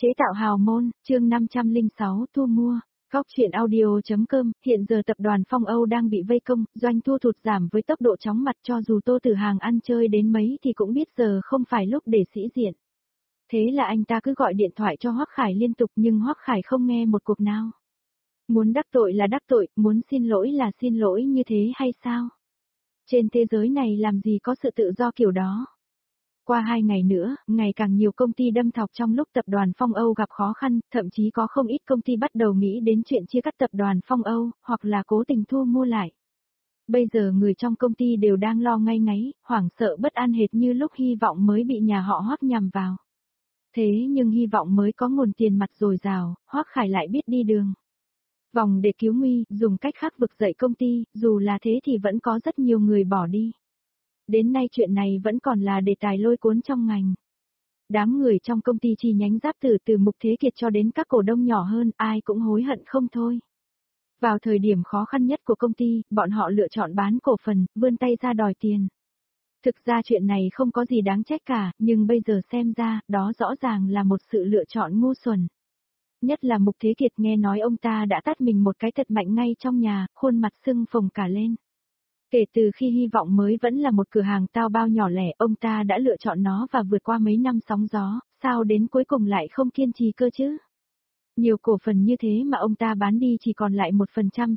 Chế tạo hào môn, chương 506 thu mua. Góc truyện audio.com, hiện giờ tập đoàn Phong Âu đang bị vây công, doanh thu thụt giảm với tốc độ chóng mặt, cho dù Tô Tử Hàng ăn chơi đến mấy thì cũng biết giờ không phải lúc để sĩ diện. Thế là anh ta cứ gọi điện thoại cho Hoắc Khải liên tục nhưng Hoắc Khải không nghe một cuộc nào. Muốn đắc tội là đắc tội, muốn xin lỗi là xin lỗi, như thế hay sao? Trên thế giới này làm gì có sự tự do kiểu đó? Qua 2 ngày nữa, ngày càng nhiều công ty đâm thọc trong lúc tập đoàn Phong Âu gặp khó khăn, thậm chí có không ít công ty bắt đầu nghĩ đến chuyện chia cắt tập đoàn Phong Âu, hoặc là cố tình thu mua lại. Bây giờ người trong công ty đều đang lo ngay ngáy, hoảng sợ bất an hệt như lúc Hy vọng mới bị nhà họ Hoắc nhằm vào. Thế nhưng Hy vọng mới có nguồn tiền mặt dồi dào, Hoắc Khải lại biết đi đường vòng để cứu nguy, dùng cách khác vực dậy công ty, dù là thế thì vẫn có rất nhiều người bỏ đi. Đến nay chuyện này vẫn còn là đề tài lôi cuốn trong ngành. Đám người trong công ty chi nhánh Giáp Tử từ Mục Thế Kiệt cho đến các cổ đông nhỏ hơn, ai cũng hối hận không thôi. Vào thời điểm khó khăn nhất của công ty, bọn họ lựa chọn bán cổ phần, vươn tay ra đòi tiền. Thực ra chuyện này không có gì đáng trách cả, nhưng bây giờ xem ra, đó rõ ràng là một sự lựa chọn ngu xuẩn. Nhất là Mục Thế Kiệt, nghe nói ông ta đã tát mình một cái thật mạnh ngay trong nhà, khuôn mặt sưng phồng cả lên. Kể từ khi Hy vọng mới vẫn là một cửa hàng tao bao nhỏ lẻ, ông ta đã lựa chọn nó và vượt qua mấy năm sóng gió, sao đến cuối cùng lại không kiên trì cơ chứ? Nhiều cổ phần như thế mà ông ta bán đi chỉ còn lại 1%,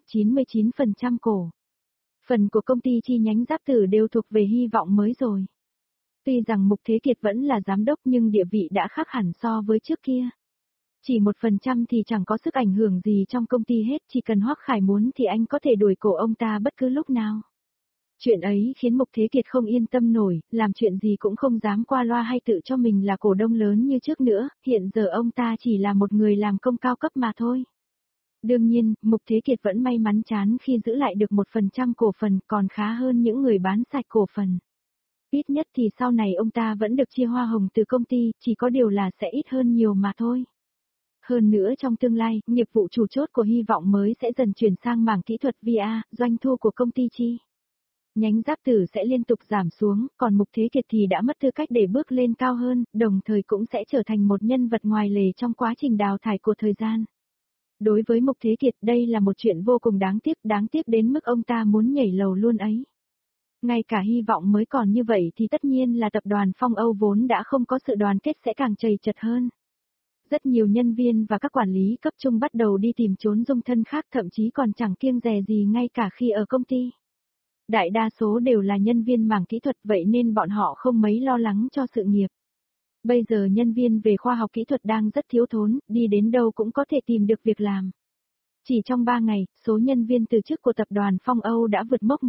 99% cổ phần của công ty chi nhánh Giáp Tử đều thuộc về Hy vọng mới rồi. Tuy rằng Mục Thế Kiệt vẫn là giám đốc nhưng địa vị đã khác hẳn so với trước kia. Chỉ 1% thì chẳng có sức ảnh hưởng gì trong công ty hết, chỉ cần Hoắc Khải muốn thì anh có thể đuổi cổ ông ta bất cứ lúc nào. Chuyện ấy khiến Mục Thế Kiệt không yên tâm nổi, làm chuyện gì cũng không dám qua loa hay tự cho mình là cổ đông lớn như trước nữa, hiện giờ ông ta chỉ là một người làm công cao cấp mà thôi. Đương nhiên, Mục Thế Kiệt vẫn may mắn chán khi giữ lại được 1% cổ phần, còn khá hơn những người bán sạch cổ phần. Ít nhất thì sau này ông ta vẫn được chia hoa hồng từ công ty, chỉ có điều là sẽ ít hơn nhiều mà thôi. Hơn nữa trong tương lai, nghiệp vụ chủ chốt của Hy vọng mới sẽ dần chuyển sang mảng kỹ thuật VA, doanh thu của công ty chi nhánh Giáp Tử sẽ liên tục giảm xuống, còn Mục Thế Kiệt thì đã mất tư cách để bước lên cao hơn, đồng thời cũng sẽ trở thành một nhân vật ngoài lề trong quá trình đào thải của thời gian. Đối với Mục Thế Kiệt, đây là một chuyện vô cùng đáng tiếc đến mức ông ta muốn nhảy lầu luôn ấy. Ngay cả Hy vọng mới còn như vậy thì tất nhiên là tập đoàn Phong Âu vốn đã không có sự đoàn kết sẽ càng trầy trật hơn. Rất nhiều nhân viên và các quản lý cấp trung bắt đầu đi tìm trốn dung thân khác, thậm chí còn chẳng kiêng dè gì ngay cả khi ở công ty. Đại đa số đều là nhân viên mảng kỹ thuật, vậy nên bọn họ không mấy lo lắng cho sự nghiệp. Bây giờ nhân viên về khoa học kỹ thuật đang rất thiếu thốn, đi đến đâu cũng có thể tìm được việc làm. Chỉ trong 3 ngày, số nhân viên từ chức của tập đoàn Phong Âu đã vượt mốc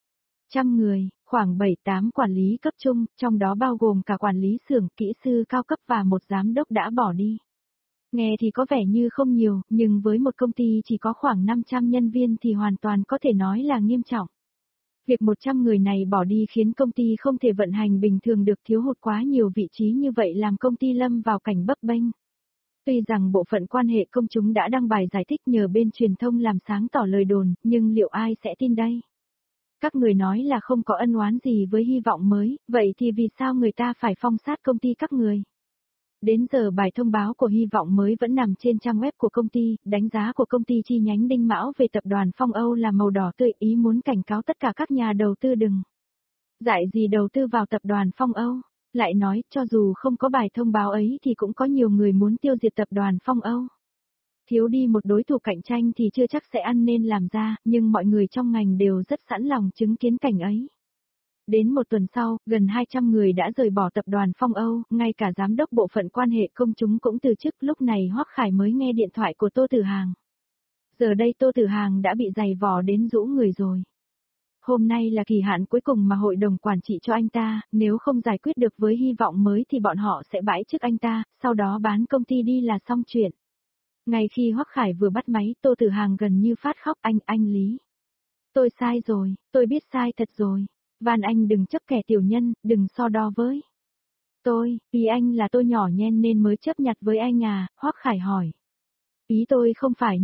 100 người, khoảng 7-8 quản lý cấp trung, trong đó bao gồm cả quản lý xưởng, kỹ sư cao cấp và một giám đốc đã bỏ đi. Nghe thì có vẻ như không nhiều, nhưng với một công ty chỉ có khoảng 500 nhân viên thì hoàn toàn có thể nói là nghiêm trọng. Việc 100 người này bỏ đi khiến công ty không thể vận hành bình thường được, thiếu hụt quá nhiều vị trí như vậy làm công ty lâm vào cảnh bấp bênh. Tuy rằng bộ phận quan hệ công chúng đã đăng bài giải thích nhờ bên truyền thông làm sáng tỏ lời đồn, nhưng liệu ai sẽ tin đây? Các người nói là không có ân oán gì với Hy vọng mới, vậy thì vì sao người ta phải phong sát công ty các người? Đến giờ bài thông báo của Hy vọng mới vẫn nằm trên trang web của công ty, đánh giá của công ty chi nhánh Đinh Mão về tập đoàn Phong Âu là màu đỏ tươi, ý muốn cảnh cáo tất cả các nhà đầu tư đừng dại gì đầu tư vào tập đoàn Phong Âu. Lại nói, cho dù không có bài thông báo ấy thì cũng có nhiều người muốn tiêu diệt tập đoàn Phong Âu. Thiếu đi một đối thủ cạnh tranh thì chưa chắc sẽ ăn nên làm ra, nhưng mọi người trong ngành đều rất sẵn lòng chứng kiến cảnh ấy. Đến một tuần sau, gần 200 người đã rời bỏ tập đoàn Phong Âu, ngay cả giám đốc bộ phận quan hệ công chúng cũng từ chức. Lúc này Hoắc Khải mới nghe điện thoại của Tô Tử Hàng. Giờ đây Tô Tử Hàng đã bị giày vò đến rũ người rồi. Hôm nay là kỳ hạn cuối cùng mà hội đồng quản trị cho anh ta, nếu không giải quyết được với Hy vọng mới thì bọn họ sẽ bãi chức anh ta, sau đó bán công ty đi là xong chuyện. Ngay khi Hoắc Khải vừa bắt máy, Tô Tử Hàng gần như phát khóc, anh Lý. Tôi sai rồi, tôi biết sai thật rồi. Van anh đừng chấp kẻ tiểu nhân, đừng so đo với tôi, ý anh là tôi nhỏ nhen nên mới chấp nhặt với anh à, Hoắc Khải hỏi. Ý tôi không phải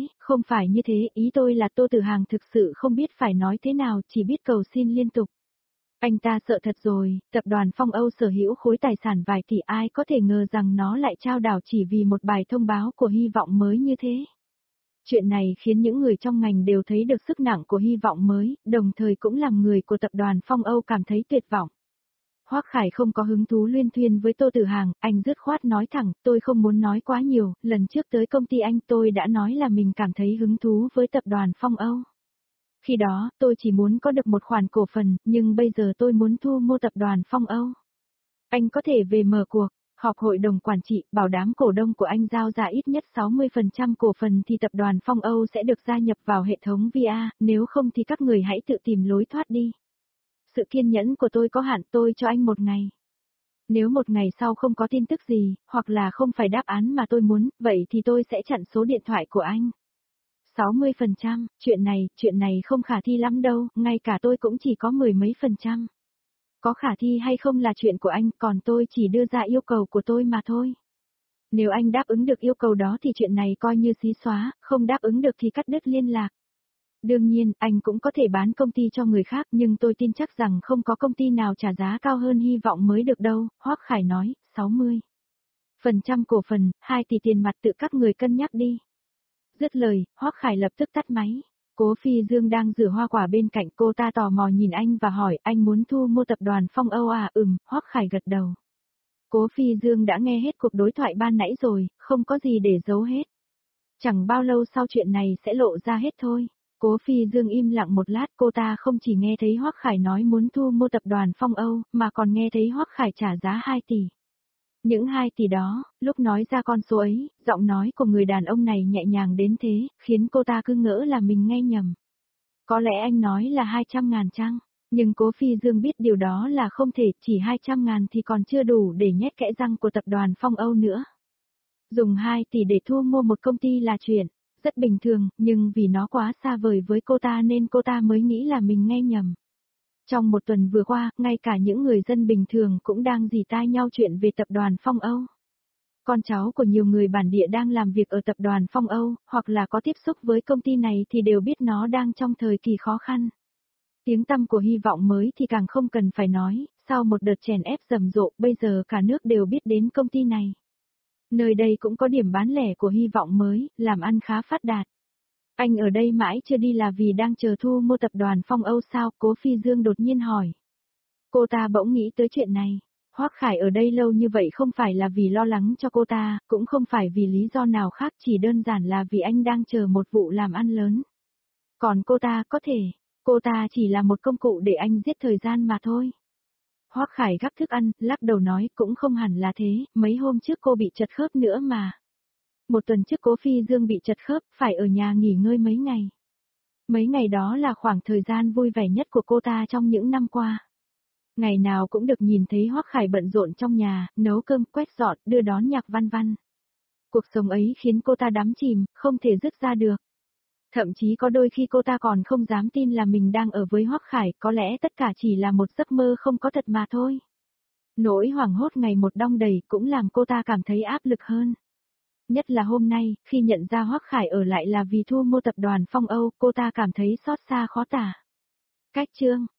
như thế, ý tôi là Tô Tử Hàng thực sự không biết phải nói thế nào, chỉ biết cầu xin liên tục. Anh ta sợ thật rồi, tập đoàn Phong Âu sở hữu khối tài sản vài tỷ, ai có thể ngờ rằng nó lại trao đảo chỉ vì một bài thông báo của Hy vọng mới như thế. Chuyện này khiến những người trong ngành đều thấy được sức nặng của Hy vọng mới, đồng thời cũng làm người của tập đoàn Phong Âu cảm thấy tuyệt vọng. Hoắc Khải không có hứng thú luyên thuyên với Tô Tử Hàng, anh dứt khoát nói thẳng, tôi không muốn nói quá nhiều, lần trước tới công ty anh tôi đã nói là mình cảm thấy hứng thú với tập đoàn Phong Âu. Khi đó, tôi chỉ muốn có được một khoản cổ phần, nhưng bây giờ tôi muốn thu mua tập đoàn Phong Âu. Anh có thể về mở cuộc, họp hội đồng quản trị, bảo đảm cổ đông của anh giao ra ít nhất 60% cổ phần thì tập đoàn Phong Âu sẽ được gia nhập vào hệ thống VA, nếu không thì các người hãy tự tìm lối thoát đi. Sự kiên nhẫn của tôi có hạn, tôi cho anh 1 ngày. Nếu 1 ngày sau không có tin tức gì, hoặc là không phải đáp án mà tôi muốn, vậy thì tôi sẽ chặn số điện thoại của anh. 60%, chuyện này không khả thi lắm đâu, ngay cả tôi cũng chỉ có 10 mấy %. Có khả thi hay không là chuyện của anh, còn tôi chỉ đưa ra yêu cầu của tôi mà thôi. Nếu anh đáp ứng được yêu cầu đó thì chuyện này coi như xí xóa, không đáp ứng được thì cắt đứt liên lạc. Đương nhiên, anh cũng có thể bán công ty cho người khác nhưng tôi tin chắc rằng không có công ty nào trả giá cao hơn Hy vọng mới được đâu, Hoắc Khải nói, 60% cổ phần, 2 tỷ tiền mặt tự các người cân nhắc đi. Dứt lời, Hoắc Khải lập tức tắt máy. Cố Phi Dương đang rửa hoa quả bên cạnh, cô ta tò mò nhìn anh và hỏi, anh muốn thu mua tập đoàn Phong Âu à? Hoắc Khải gật đầu. Cố Phi Dương đã nghe hết cuộc đối thoại ban nãy rồi, không có gì để giấu hết. Chẳng bao lâu sau chuyện này sẽ lộ ra hết thôi. Cố Phi Dương im lặng một lát, cô ta không chỉ nghe thấy Hoắc Khải nói muốn thu mua tập đoàn Phong Âu, mà còn nghe thấy Hoắc Khải trả giá 2 tỷ. Những 2 tỷ đó, lúc nói ra con số ấy, giọng nói của người đàn ông này nhẹ nhàng đến thế, khiến cô ta cứ ngỡ là mình nghe nhầm. Có lẽ anh nói là 200.000 chăng? Nhưng Cố Phi Dương biết điều đó là không thể, chỉ 200.000 thì còn chưa đủ để nhét kẽ răng của tập đoàn Phong Âu nữa. Dùng 2 tỷ để thu mua một công ty là chuyện rất bình thường, nhưng vì nó quá xa vời với cô ta nên cô ta mới nghĩ là mình nghe nhầm. Trong một tuần vừa qua, ngay cả những người dân bình thường cũng đang rỉ tai nhau chuyện về tập đoàn Phong Âu. Con cháu của nhiều người bản địa đang làm việc ở tập đoàn Phong Âu, hoặc là có tiếp xúc với công ty này thì đều biết nó đang trong thời kỳ khó khăn. Tiếng tăm của Hy vọng mới thì càng không cần phải nói, sau một đợt chèn ép rầm rộ, bây giờ cả nước đều biết đến công ty này. Nơi đây cũng có điểm bán lẻ của Hy vọng mới, làm ăn khá phát đạt. Anh ở đây mãi chưa đi là vì đang chờ thu mua tập đoàn Phong Âu sao? Cố Phi Dương đột nhiên hỏi. Cô ta bỗng nghĩ tới chuyện này. Hoắc Khải ở đây lâu như vậy không phải là vì lo lắng cho cô ta, cũng không phải vì lý do nào khác, chỉ đơn giản là vì anh đang chờ một vụ làm ăn lớn. Còn cô ta cô ta chỉ là một công cụ để anh giết thời gian mà thôi. Hoắc Khải gắp thức ăn, lắc đầu nói cũng không hẳn là thế, mấy hôm trước cô bị trật khớp nữa mà. 1 tuần trước Cố Phi Dương bị trật khớp, phải ở nhà nghỉ ngơi mấy ngày. Mấy ngày đó là khoảng thời gian vui vẻ nhất của cô ta trong những năm qua. Ngày nào cũng được nhìn thấy Hoắc Khải bận rộn trong nhà, nấu cơm, quét dọn, đưa đón Nhạc Văn Văn. Cuộc sống ấy khiến cô ta đắm chìm, không thể dứt ra được. Thậm chí có đôi khi cô ta còn không dám tin là mình đang ở với Hoắc Khải, có lẽ tất cả chỉ là một giấc mơ không có thật mà thôi. Nỗi hoảng hốt ngày một đong đầy cũng làm cô ta cảm thấy áp lực hơn. Nhất là hôm nay, khi nhận ra Hoắc Khải ở lại là vì thu mua tập đoàn Phong Âu, cô ta cảm thấy xót xa khó tả. Cách chương